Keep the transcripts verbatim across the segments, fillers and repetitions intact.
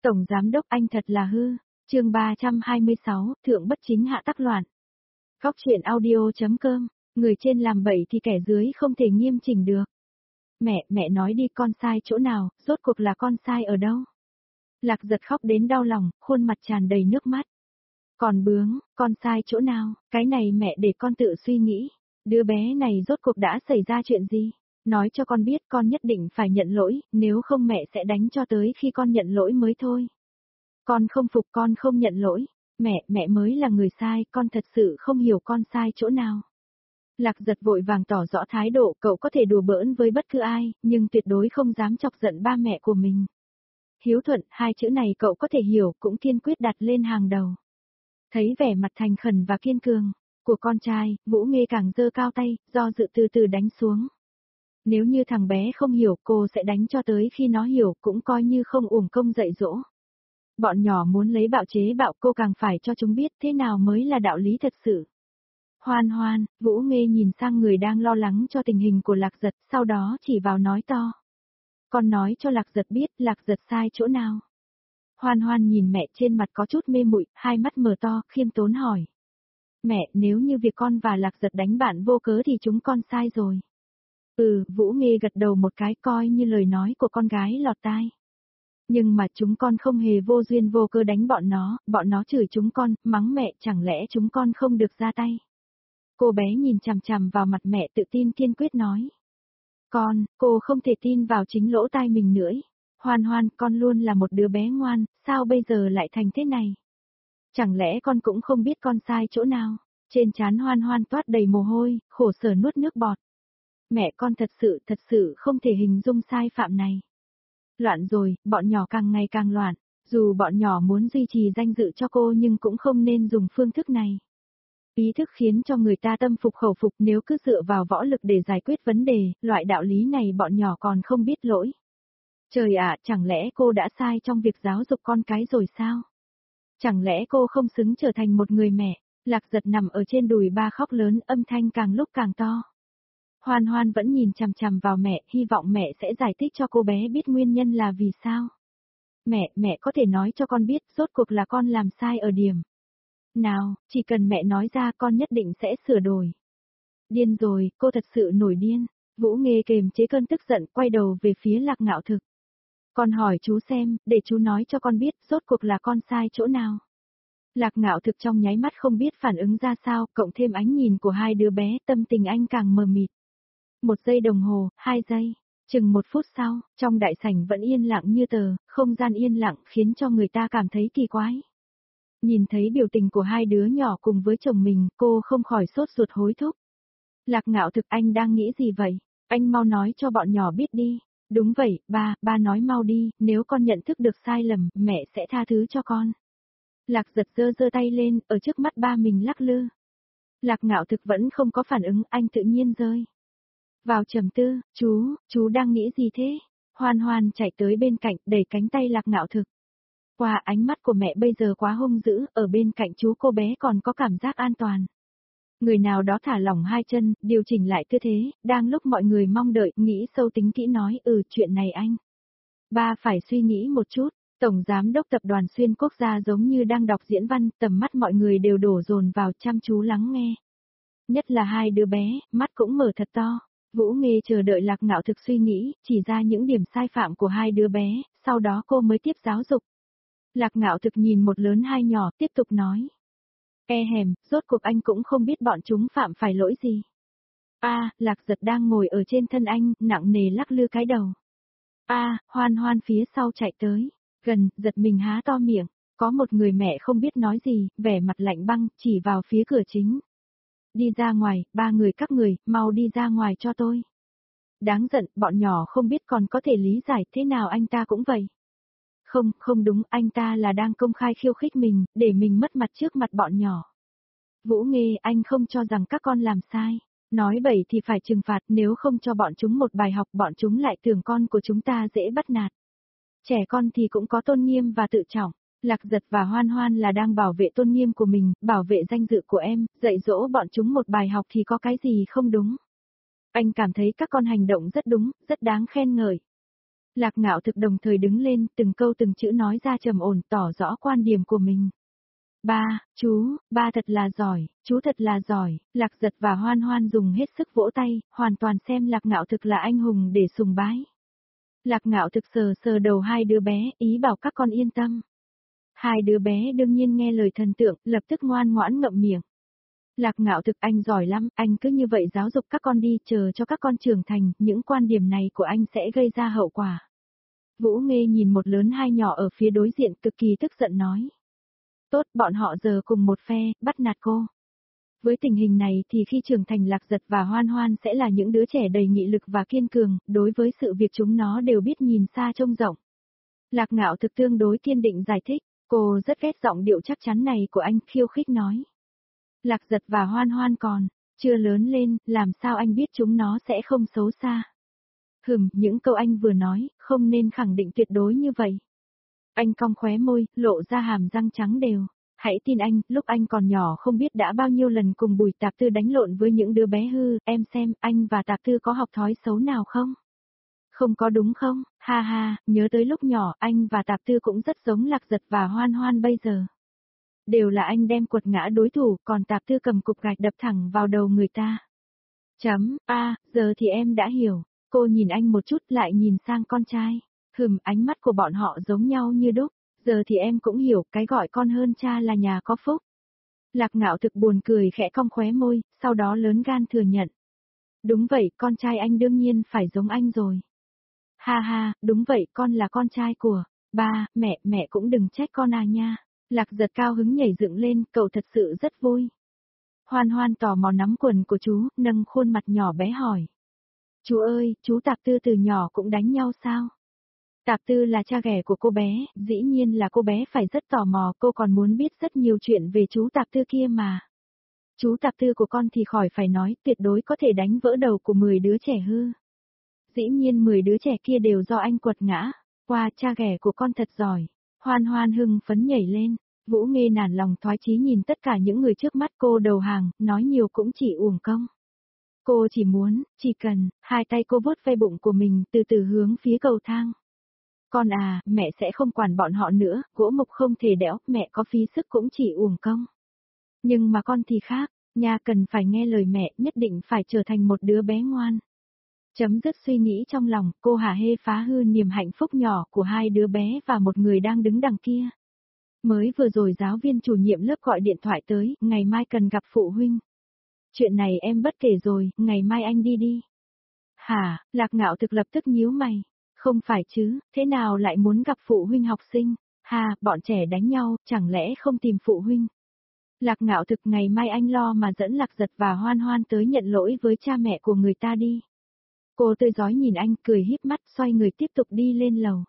Tổng Giám Đốc anh thật là hư. Chương ba trăm hai mươi sáu, Thượng bất chính hạ tắc loạn. Góc truyện audio.com, người trên làm bậy thì kẻ dưới không thể nghiêm chỉnh được. Mẹ, mẹ nói đi, con sai chỗ nào, rốt cuộc là con sai ở đâu? Lạc Giật khóc đến đau lòng, khuôn mặt tràn đầy nước mắt. Còn bướng, con sai chỗ nào, cái này mẹ để con tự suy nghĩ. Đứa bé này rốt cuộc đã xảy ra chuyện gì? Nói cho con biết, con nhất định phải nhận lỗi, nếu không mẹ sẽ đánh cho tới khi con nhận lỗi mới thôi. Con không phục, con không nhận lỗi. Mẹ, mẹ mới là người sai, con thật sự không hiểu con sai chỗ nào. Lạc Giật vội vàng tỏ rõ thái độ, cậu có thể đùa bỡn với bất cứ ai, nhưng tuyệt đối không dám chọc giận ba mẹ của mình. Hiếu thuận, hai chữ này cậu có thể hiểu, cũng kiên quyết đặt lên hàng đầu. Thấy vẻ mặt thành khẩn và kiên cường của con trai, Vũ Nghê càng giơ cao tay, do dự từ từ đánh xuống. Nếu như thằng bé không hiểu, cô sẽ đánh cho tới khi nó hiểu, cũng coi như không uổng công dạy dỗ. Bọn nhỏ muốn lấy bạo chế bạo, cô càng phải cho chúng biết thế nào mới là đạo lý thật sự. Hoan Hoan, Vũ Nghê nhìn sang người đang lo lắng cho tình hình của Lạc Giật, sau đó chỉ vào nói to. Con nói cho Lạc Giật biết, Lạc Giật sai chỗ nào. Hoan Hoan nhìn mẹ trên mặt có chút mê muội, hai mắt mở to, khiêm tốn hỏi. Mẹ, nếu như việc con và Lạc Giật đánh bạn vô cớ thì chúng con sai rồi. Ừ, Vũ Nghê gật đầu một cái, coi như lời nói của con gái lọt tai. Nhưng mà chúng con không hề vô duyên vô cớ đánh bọn nó, bọn nó chửi chúng con, mắng mẹ, chẳng lẽ chúng con không được ra tay. Cô bé nhìn chằm chằm vào mặt mẹ, tự tin kiên quyết nói. Con, cô không thể tin vào chính lỗ tai mình nữa. Hoan Hoan, con luôn là một đứa bé ngoan, sao bây giờ lại thành thế này? Chẳng lẽ con cũng không biết con sai chỗ nào? Trên trán Hoan Hoan toát đầy mồ hôi, khổ sở nuốt nước bọt. Mẹ, con thật sự, thật sự không thể hình dung sai phạm này. Loạn rồi, bọn nhỏ càng ngày càng loạn, dù bọn nhỏ muốn duy trì danh dự cho cô nhưng cũng không nên dùng phương thức này. Ý thức khiến cho người ta tâm phục khẩu phục, nếu cứ dựa vào võ lực để giải quyết vấn đề, loại đạo lý này bọn nhỏ còn không biết lỗi. Trời ạ, chẳng lẽ cô đã sai trong việc giáo dục con cái rồi sao? Chẳng lẽ cô không xứng trở thành một người mẹ? Lạc Giật nằm ở trên đùi ba khóc lớn, âm thanh càng lúc càng to. Hoan Hoan vẫn nhìn chằm chằm vào mẹ, hy vọng mẹ sẽ giải thích cho cô bé biết nguyên nhân là vì sao. Mẹ, mẹ có thể nói cho con biết, rốt cuộc là con làm sai ở điểm. Nào, chỉ cần mẹ nói ra, con nhất định sẽ sửa đổi. Điên rồi, cô thật sự nổi điên. Vũ Nghê kềm chế cơn tức giận, quay đầu về phía Lạc Ngạo Thực. Con hỏi chú xem, để chú nói cho con biết, rốt cuộc là con sai chỗ nào. Lạc Ngạo Thực trong nháy mắt không biết phản ứng ra sao, cộng thêm ánh nhìn của hai đứa bé, tâm tình anh càng mờ mịt. Một giây đồng hồ, hai giây, chừng một phút sau, trong đại sảnh vẫn yên lặng như tờ, không gian yên lặng khiến cho người ta cảm thấy kỳ quái. Nhìn thấy biểu tình của hai đứa nhỏ cùng với chồng mình, cô không khỏi sốt ruột hối thúc. Lạc Ngạo Thực, anh đang nghĩ gì vậy? Anh mau nói cho bọn nhỏ biết đi. Đúng vậy, ba, ba nói mau đi, nếu con nhận thức được sai lầm, mẹ sẽ tha thứ cho con. Lạc Giật giơ giơ tay lên, ở trước mắt ba mình lắc lư. Lạc Ngạo Thực vẫn không có phản ứng, anh tự nhiên rơi vào trầm tư. Chú, chú đang nghĩ gì thế? Hoan Hoan chạy tới bên cạnh, đẩy cánh tay Lạc Ngạo Thực. Qua, ánh mắt của mẹ bây giờ quá hung dữ, ở bên cạnh chú cô bé còn có cảm giác an toàn. Người nào đó thả lỏng hai chân, điều chỉnh lại tư thế, đang lúc mọi người mong đợi, nghĩ sâu tính kỹ nói, ừ, chuyện này anh. Ba phải suy nghĩ một chút. Tổng Giám Đốc Tập đoàn Xuyên Quốc gia giống như đang đọc diễn văn, tầm mắt mọi người đều đổ dồn vào chăm chú lắng nghe. Nhất là hai đứa bé, mắt cũng mở thật to. Vũ Nghê chờ đợi Lạc Ngạo Thực suy nghĩ, chỉ ra những điểm sai phạm của hai đứa bé, sau đó cô mới tiếp giáo dục. Lạc Ngạo Thực nhìn một lớn hai nhỏ, tiếp tục nói. E hèm, rốt cuộc anh cũng không biết bọn chúng phạm phải lỗi gì. A, à, Lạc Giật đang ngồi ở trên thân anh, nặng nề lắc lư cái đầu. A, à, Hoan Hoan phía sau chạy tới, gần, giật mình há to miệng, có một người mẹ không biết nói gì, vẻ mặt lạnh băng, chỉ vào phía cửa chính. Đi ra ngoài, ba người các người, mau đi ra ngoài cho tôi. Đáng giận, bọn nhỏ không biết còn có thể lý giải thế nào anh ta cũng vậy. Không, không đúng, anh ta là đang công khai khiêu khích mình, để mình mất mặt trước mặt bọn nhỏ. Vũ Nghê, anh không cho rằng các con làm sai. Nói bậy thì phải trừng phạt, nếu không cho bọn chúng một bài học, bọn chúng lại tưởng con của chúng ta dễ bắt nạt. Trẻ con thì cũng có tôn nghiêm và tự trọng. Lạc Giật và Hoan Hoan là đang bảo vệ tôn nghiêm của mình, bảo vệ danh dự của em, dạy dỗ bọn chúng một bài học thì có cái gì không đúng. Anh cảm thấy các con hành động rất đúng, rất đáng khen ngợi. Lạc Ngạo Thực đồng thời đứng lên, từng câu từng chữ nói ra trầm ổn tỏ rõ quan điểm của mình. Ba, chú, ba thật là giỏi, chú thật là giỏi, Lạc Giật và Hoan Hoan dùng hết sức vỗ tay, hoàn toàn xem Lạc Ngạo Thực là anh hùng để sùng bái. Lạc Ngạo Thực sờ sờ đầu hai đứa bé, ý bảo các con yên tâm. Hai đứa bé đương nhiên nghe lời thần tượng, lập tức ngoan ngoãn ngậm miệng. Lạc Ngạo Thực anh giỏi lắm, anh cứ như vậy giáo dục các con đi, chờ cho các con trưởng thành, những quan điểm này của anh sẽ gây ra hậu quả. Vũ Nghê nhìn một lớn hai nhỏ ở phía đối diện cực kỳ tức giận nói. Tốt, bọn họ giờ cùng một phe, bắt nạt cô. Với tình hình này thì khi trưởng thành Lạc Giật và Hoan Hoan sẽ là những đứa trẻ đầy nghị lực và kiên cường, đối với sự việc chúng nó đều biết nhìn xa trông rộng. Lạc Ngạo Thực tương đối kiên định giải thích, cô rất ghét giọng điệu chắc chắn này của anh, khiêu khích nói. Lạc Giật và Hoan Hoan còn, chưa lớn lên, làm sao anh biết chúng nó sẽ không xấu xa. Hừm, những câu anh vừa nói, không nên khẳng định tuyệt đối như vậy. Anh cong khóe môi, lộ ra hàm răng trắng đều. Hãy tin anh, lúc anh còn nhỏ không biết đã bao nhiêu lần cùng Bùi Tạp Tư đánh lộn với những đứa bé hư, em xem, anh và Tạp Tư có học thói xấu nào không? Không có đúng không? Ha ha, nhớ tới lúc nhỏ, anh và Tạp Tư cũng rất giống Lạc Giật và Hoan Hoan bây giờ. Đều là anh đem quật ngã đối thủ, còn Tạp Tư cầm cục gạch đập thẳng vào đầu người ta. Chấm, a, à, giờ thì em đã hiểu. Cô nhìn anh một chút lại nhìn sang con trai. Hừm, ánh mắt của bọn họ giống nhau như đúc. Giờ thì em cũng hiểu cái gọi con hơn cha là nhà có phúc. Lạc Ngạo Thực buồn cười khẽ cong khóe môi, sau đó lớn gan thừa nhận. Đúng vậy, con trai anh đương nhiên phải giống anh rồi. Ha ha, đúng vậy, con là con trai của ba, mẹ, mẹ cũng đừng trách con à nha. Lạc Giật cao hứng nhảy dựng lên, cậu thật sự rất vui. Hoan Hoan tò mò nắm quần của chú, nâng khuôn mặt nhỏ bé hỏi. Chú ơi, chú Tạp Tư từ nhỏ cũng đánh nhau sao? Tạp Tư là cha ghẻ của cô bé, dĩ nhiên là cô bé phải rất tò mò, cô còn muốn biết rất nhiều chuyện về chú Tạp Tư kia mà. Chú Tạp Tư của con thì khỏi phải nói, tuyệt đối có thể đánh vỡ đầu của mười đứa trẻ hư. Dĩ nhiên mười đứa trẻ kia đều do anh quật ngã, qua cha ghẻ của con thật giỏi. Hoan Hoan hưng phấn nhảy lên, Vũ Nghê nản lòng thoái chí nhìn tất cả những người trước mắt cô đầu hàng, nói nhiều cũng chỉ uổng công. Cô chỉ muốn, chỉ cần, hai tay cô vuốt ve bụng của mình từ từ hướng phía cầu thang. Con à, mẹ sẽ không quản bọn họ nữa, gỗ mục không thể đẽo, mẹ có phí sức cũng chỉ uổng công. Nhưng mà con thì khác, nha cần phải nghe lời mẹ, nhất định phải trở thành một đứa bé ngoan. Chấm dứt suy nghĩ trong lòng, cô hả hê phá hư niềm hạnh phúc nhỏ của hai đứa bé và một người đang đứng đằng kia. Mới vừa rồi giáo viên chủ nhiệm lớp gọi điện thoại tới, ngày mai cần gặp phụ huynh. Chuyện này em bất kể rồi, ngày mai anh đi đi. Hả, Lạc Ngạo Thực lập tức nhíu mày. Không phải chứ, thế nào lại muốn gặp phụ huynh học sinh? Ha, bọn trẻ đánh nhau, chẳng lẽ không tìm phụ huynh? Lạc Ngạo Thực ngày mai anh lo mà dẫn Lạc Giật và Hoan Hoan tới nhận lỗi với cha mẹ của người ta đi. Cô tươi rói nhìn anh cười híp mắt xoay người tiếp tục đi lên lầu.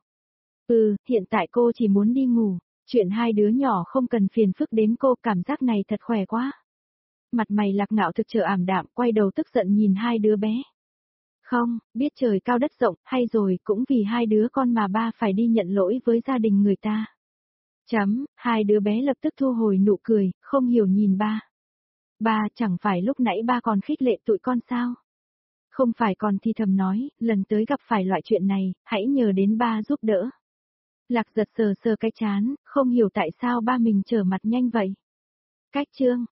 Ừ, hiện tại cô chỉ muốn đi ngủ, chuyện hai đứa nhỏ không cần phiền phức đến cô, cảm giác này thật khỏe quá. Mặt mày Lạc Ngạo Thực trở ảm đạm, quay đầu tức giận nhìn hai đứa bé. Không, biết trời cao đất rộng, hay rồi cũng vì hai đứa con mà ba phải đi nhận lỗi với gia đình người ta. Chấm, hai đứa bé lập tức thu hồi nụ cười, không hiểu nhìn ba. Ba chẳng phải lúc nãy ba còn khích lệ tụi con sao? Không phải còn thì thầm nói, lần tới gặp phải loại chuyện này, hãy nhờ đến ba giúp đỡ. Lạc Giật sờ sờ cái chán, không hiểu tại sao ba mình trở mặt nhanh vậy. Cách chương.